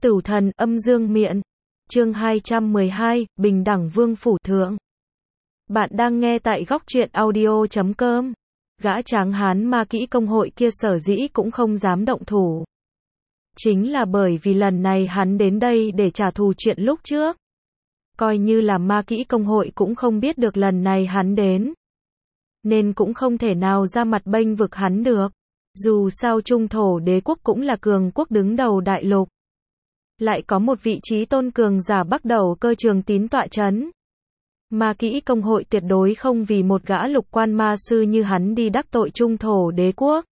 Tửu thần âm dương miện. Chương 212, Bình đẳng vương phủ thượng. Bạn đang nghe tại góc truyện audio.com. Gã tráng hán ma kỹ công hội kia sở dĩ cũng không dám động thủ. Chính là bởi vì lần này hắn đến đây để trả thù chuyện lúc trước. Coi như là ma kỹ công hội cũng không biết được lần này hắn đến. Nên cũng không thể nào ra mặt bênh vực hắn được. Dù sao Trung Thổ Đế quốc cũng là cường quốc đứng đầu đại lục. Lại có một vị trí tôn cường giả bắt đầu cơ trường tín tọa chấn. Ma kỹ công hội tuyệt đối không vì một gã lục quan ma sư như hắn đi đắc tội Trung Thổ Đế quốc.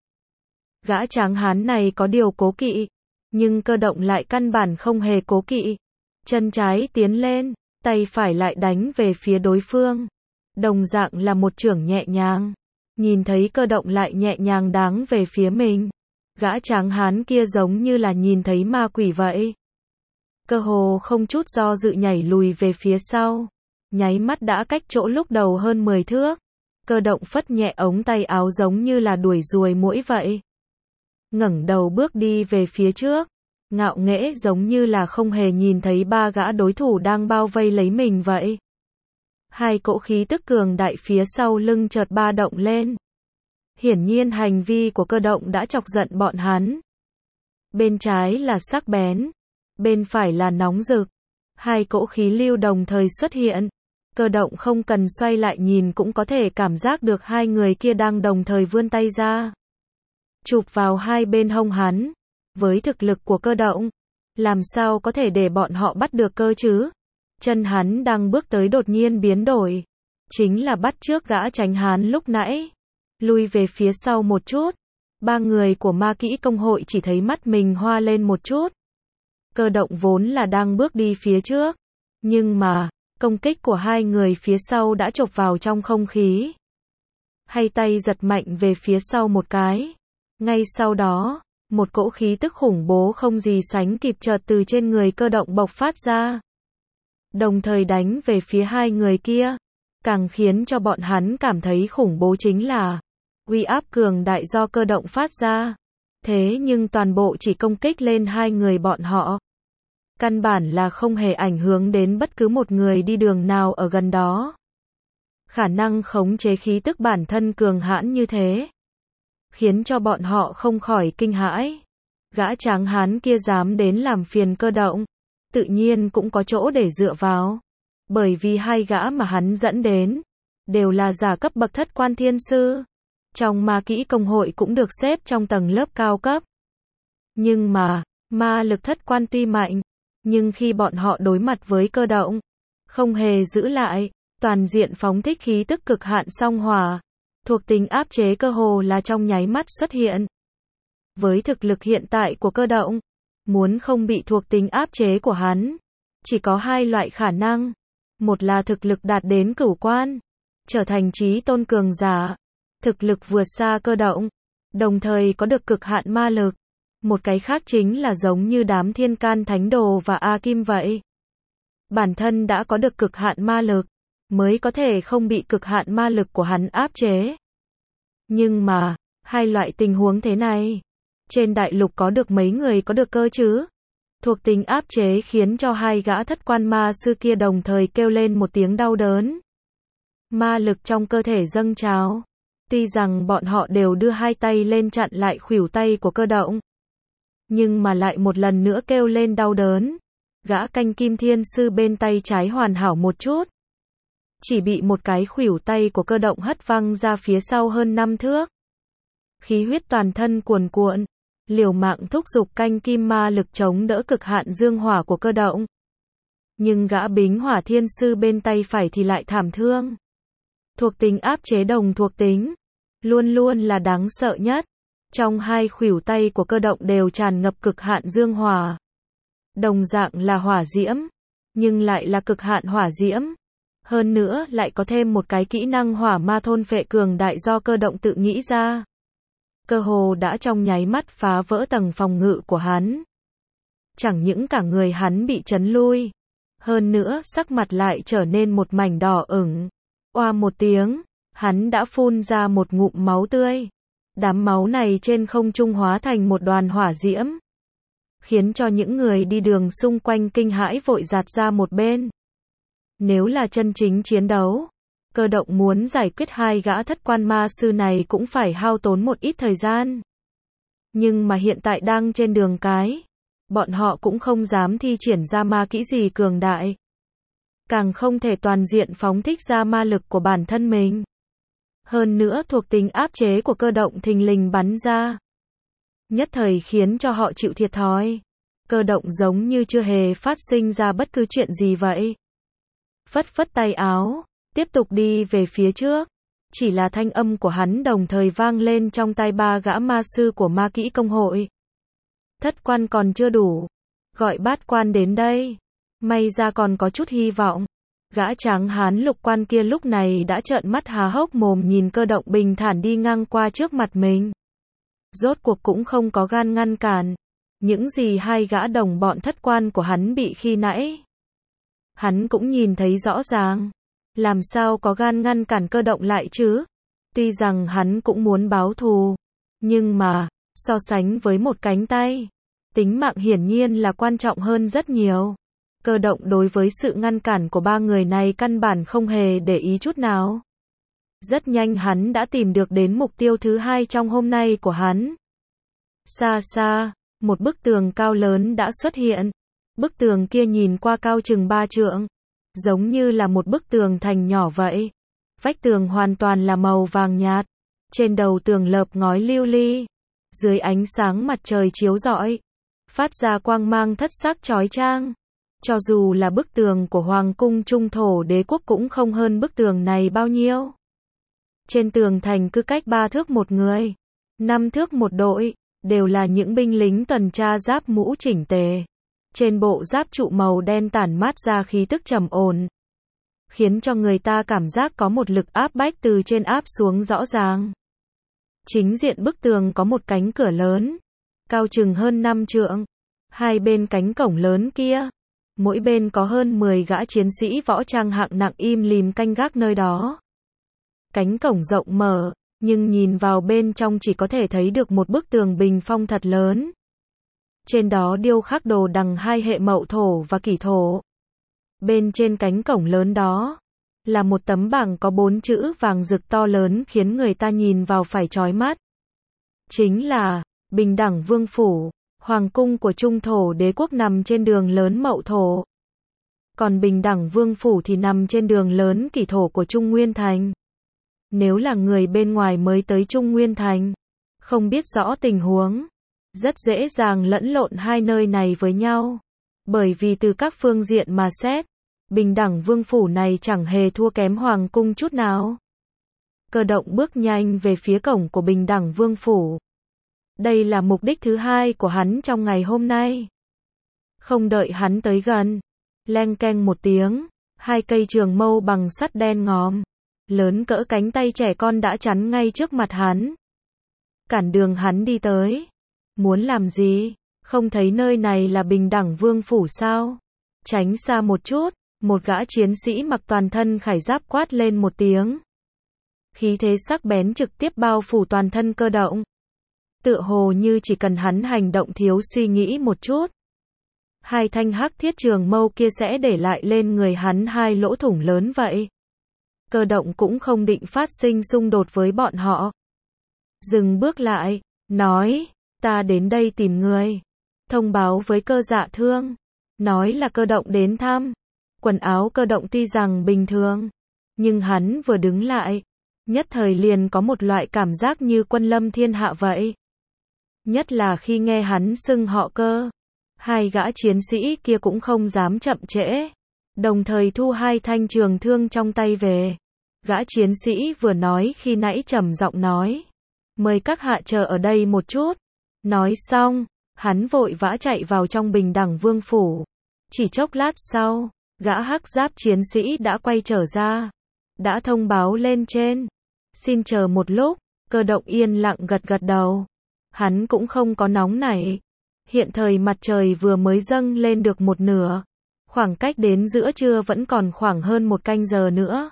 Gã tráng hán này có điều cố kỵ, nhưng Cơ Động lại căn bản không hề cố kỵ. Chân trái tiến lên, tay phải lại đánh về phía đối phương. Đồng dạng là một chưởng nhẹ nhàng. Nhìn thấy Cơ Động lại nhẹ nhàng đáng về phía mình. Gã tráng hán kia giống như là nhìn thấy ma quỷ vậy. Cơ hồ không chút do dự nhảy lùi về phía sau. Nháy mắt đã cách chỗ lúc đầu hơn 10 thước. Cơ Động phất nhẹ ống tay áo giống như là đuổi ruồi muỗi vậy. Ngẩng đầu bước đi về phía trước. Ngạo nghễ giống như là không hề nhìn thấy ba gã đối thủ đang bao vây lấy mình vậy. Hai cỗ khí tức cường đại phía sau lưng chợt ba động lên. Hiển nhiên hành vi của Cơ Động đã chọc giận bọn hắn. Bên trái là sắc bén, bên phải là nóng rực. Hai cỗ khí lưu đồng thời xuất hiện. Cơ Động không cần xoay lại nhìn cũng có thể cảm giác được hai người kia đang đồng thời vươn tay ra. Chụp vào hai bên hông hắn. Với thực lực của Cơ Động, làm sao có thể để bọn họ bắt được cơ chứ? Chân hắn đang bước tới đột nhiên biến đổi. Chính là bắt trước gã tránh hán lúc nãy. Lui về phía sau một chút. Ba người của ma kỹ công hội chỉ thấy mắt mình hoa lên một chút. Cơ Động vốn là đang bước đi phía trước. Nhưng mà, công kích của hai người phía sau đã chộp vào trong không khí. Hay tay giật mạnh về phía sau một cái. Ngay sau đó, một cỗ khí tức khủng bố không gì sánh kịp chợt từ trên người Cơ Động bộc phát ra. Đồng thời đánh về phía hai người kia. Càng khiến cho bọn hắn cảm thấy khủng bố chính là uy áp cường đại do Cơ Động phát ra. Thế nhưng toàn bộ chỉ công kích lên hai người bọn họ. Căn bản là không hề ảnh hưởng đến bất cứ một người đi đường nào ở gần đó. Khả năng khống chế khí tức bản thân cường hãn như thế, khiến cho bọn họ không khỏi kinh hãi. Gã tráng hán kia dám đến làm phiền Cơ Động, tự nhiên cũng có chỗ để dựa vào. Bởi vì hai gã mà hắn dẫn đến, đều là giả cấp bậc thất quan thiên sư. Trong ma kỹ công hội cũng được xếp trong tầng lớp cao cấp. Nhưng mà, ma lực thất quan tuy mạnh, nhưng khi bọn họ đối mặt với Cơ Động, không hề giữ lại, toàn diện phóng thích khí tức cực hạn song hỏa. Thuộc tính áp chế cơ hồ là trong nháy mắt xuất hiện. Với thực lực hiện tại của Cơ Động, muốn không bị thuộc tính áp chế của hắn, chỉ có hai loại khả năng. Một là thực lực đạt đến cửu quan, trở thành chí tôn cường giả, thực lực vượt xa Cơ Động, đồng thời có được cực hạn ma lực. Một cái khác chính là giống như đám thiên can thánh đồ và A Kim vậy. Bản thân đã có được cực hạn ma lực, mới có thể không bị cực hạn ma lực của hắn áp chế. Nhưng mà, hai loại tình huống thế này, trên đại lục có được mấy người có được cơ chứ? Thuộc tính áp chế khiến cho hai gã thất quan ma sư kia đồng thời kêu lên một tiếng đau đớn. Ma lực trong cơ thể dâng trào. Tuy rằng bọn họ đều đưa hai tay lên chặn lại khuỷu tay của Cơ Động, nhưng mà lại một lần nữa kêu lên đau đớn. Gã canh kim thiên sư bên tay trái hoàn hảo một chút, chỉ bị một cái khuỷu tay của Cơ Động hất văng ra phía sau hơn 5 thước. Khí huyết toàn thân cuồn cuộn, liều mạng thúc giục canh kim ma lực chống đỡ cực hạn dương hỏa của Cơ Động. Nhưng gã bính hỏa thiên sư bên tay phải thì lại thảm thương. Thuộc tính áp chế đồng thuộc tính, luôn luôn là đáng sợ nhất. Trong hai khuỷu tay của Cơ Động đều tràn ngập cực hạn dương hỏa. Đồng dạng là hỏa diễm, nhưng lại là cực hạn hỏa diễm. Hơn nữa lại có thêm một cái kỹ năng hỏa ma thôn phệ cường đại do Cơ Động tự nghĩ ra. Cơ hồ đã trong nháy mắt phá vỡ tầng phòng ngự của hắn. Chẳng những cả người hắn bị chấn lui, hơn nữa sắc mặt lại trở nên một mảnh đỏ ửng. Oa một tiếng, hắn đã phun ra một ngụm máu tươi. Đám máu này trên không trung hóa thành một đoàn hỏa diễm. khiến cho những người đi đường xung quanh kinh hãi vội dạt ra một bên. Nếu là chân chính chiến đấu, Cơ Động muốn giải quyết hai gã thất quan ma sư này cũng phải hao tốn một ít thời gian. Nhưng mà hiện tại đang trên đường cái, bọn họ cũng không dám thi triển ra ma kỹ gì cường đại. Càng không thể toàn diện phóng thích ra ma lực của bản thân mình. Hơn nữa thuộc tính áp chế của Cơ Động thình lình bắn ra. Nhất thời khiến cho họ chịu thiệt thòi. Cơ Động giống như chưa hề phát sinh ra bất cứ chuyện gì vậy. Phất phất tay áo, tiếp tục đi về phía trước. Chỉ là thanh âm của hắn đồng thời vang lên trong tai ba gã ma sư của ma kỹ công hội. Thất quan còn chưa đủ, gọi bát quan đến đây. May ra còn có chút hy vọng. Gã tráng hán lục quan kia lúc này đã trợn mắt há hốc mồm nhìn Cơ Động bình thản đi ngang qua trước mặt mình. Rốt cuộc cũng không có gan ngăn cản. Những gì hai gã đồng bọn thất quan của hắn bị khi nãy, hắn cũng nhìn thấy rõ ràng. Làm sao có gan ngăn cản Cơ Động lại chứ? Tuy rằng hắn cũng muốn báo thù, nhưng mà, so sánh với một cánh tay, tính mạng hiển nhiên là quan trọng hơn rất nhiều. Cơ Động đối với sự ngăn cản của ba người này căn bản không hề để ý chút nào. Rất nhanh hắn đã tìm được đến mục tiêu thứ hai trong hôm nay của hắn. Xa xa, một bức tường cao lớn đã xuất hiện. Bức tường kia nhìn qua cao chừng 3 trượng, giống như là một bức tường thành nhỏ vậy. Vách tường hoàn toàn là màu vàng nhạt, trên đầu tường lợp ngói lưu ly, dưới ánh sáng mặt trời chiếu rọi, phát ra quang mang thất sắc chói chang. Cho dù là bức tường của Hoàng cung Trung Thổ Đế quốc cũng không hơn bức tường này bao nhiêu. Trên tường thành cứ cách 3 thước một người, 5 thước một đội, đều là những binh lính tuần tra giáp mũ chỉnh tề. Trên bộ giáp trụ màu đen tản mát ra khí tức trầm ổn, khiến cho người ta cảm giác có một lực áp bách từ trên áp xuống rõ ràng. Chính diện bức tường có một cánh cửa lớn, cao chừng hơn 5 trượng. Hai bên cánh cổng lớn kia, mỗi bên có hơn 10 gã chiến sĩ võ trang hạng nặng im lìm canh gác nơi đó. Cánh cổng rộng mở, nhưng nhìn vào bên trong chỉ có thể thấy được một bức tường bình phong thật lớn. Trên đó điêu khắc đồ đằng hai hệ Mậu Thổ và Kỷ Thổ. Bên trên cánh cổng lớn đó, là một tấm bảng có 4 chữ vàng rực to lớn khiến người ta nhìn vào phải chói mắt. Chính là, Bình Đẳng Vương Phủ, Hoàng cung của Trung Thổ Đế quốc nằm trên đường lớn Mậu Thổ. Còn Bình Đẳng Vương Phủ thì nằm trên đường lớn Kỷ Thổ của Trung Nguyên Thành. Nếu là người bên ngoài mới tới Trung Nguyên Thành, không biết rõ tình huống, rất dễ dàng lẫn lộn hai nơi này với nhau. Bởi vì từ các phương diện mà xét, Bình Đẳng Vương Phủ này chẳng hề thua kém Hoàng cung chút nào. Cơ Động bước nhanh về phía cổng của Bình Đẳng Vương Phủ. Đây là mục đích thứ hai của hắn trong ngày hôm nay. Không đợi hắn tới gần, leng keng một tiếng, hai cây trường mâu bằng sắt đen ngòm, lớn cỡ cánh tay trẻ con đã chắn ngay trước mặt hắn. Cản đường hắn đi tới. Muốn làm gì? Không thấy nơi này là Bình Đẳng Vương Phủ sao? Tránh xa một chút, một gã chiến sĩ mặc toàn thân khải giáp quát lên một tiếng. Khí thế sắc bén trực tiếp bao phủ toàn thân Cơ Động. Tựa hồ như chỉ cần hắn hành động thiếu suy nghĩ một chút, hai thanh hắc thiết trường mâu kia sẽ để lại lên người hắn hai lỗ thủng lớn vậy. Cơ Động cũng không định phát sinh xung đột với bọn họ. Dừng bước lại, nói, ta đến đây tìm người. Thông báo với Cơ Dạ Thương, nói là Cơ Động đến thăm. Quần áo Cơ Động tuy rằng bình thường, nhưng hắn vừa đứng lại, nhất thời liền có một loại cảm giác như quân lâm thiên hạ vậy. Nhất là khi nghe hắn xưng họ Cơ, hai gã chiến sĩ kia cũng không dám chậm trễ, đồng thời thu hai thanh trường thương trong tay về. Gã chiến sĩ vừa nói khi nãy trầm giọng nói, mời các hạ chờ ở đây một chút. Nói xong, hắn vội vã chạy vào trong Bình Đẳng Vương Phủ. Chỉ chốc lát sau, gã hắc giáp chiến sĩ đã quay trở ra, đã thông báo lên trên. Xin chờ một lúc. Cơ Động yên lặng gật gật đầu. Hắn cũng không có nóng nảy. Hiện thời mặt trời vừa mới dâng lên được một nửa, khoảng cách đến giữa trưa vẫn còn khoảng hơn một canh giờ nữa.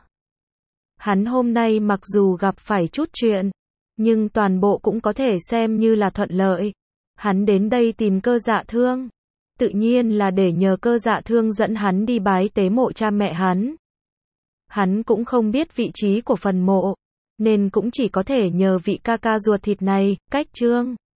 Hắn hôm nay mặc dù gặp phải chút chuyện, nhưng toàn bộ cũng có thể xem như là thuận lợi. Hắn đến đây tìm Cơ Dạ Thương. Tự nhiên là để nhờ Cơ Dạ Thương dẫn hắn đi bái tế mộ cha mẹ hắn. Hắn cũng không biết vị trí của phần mộ, nên cũng chỉ có thể nhờ vị ca ca ruột thịt này, Cách Trương.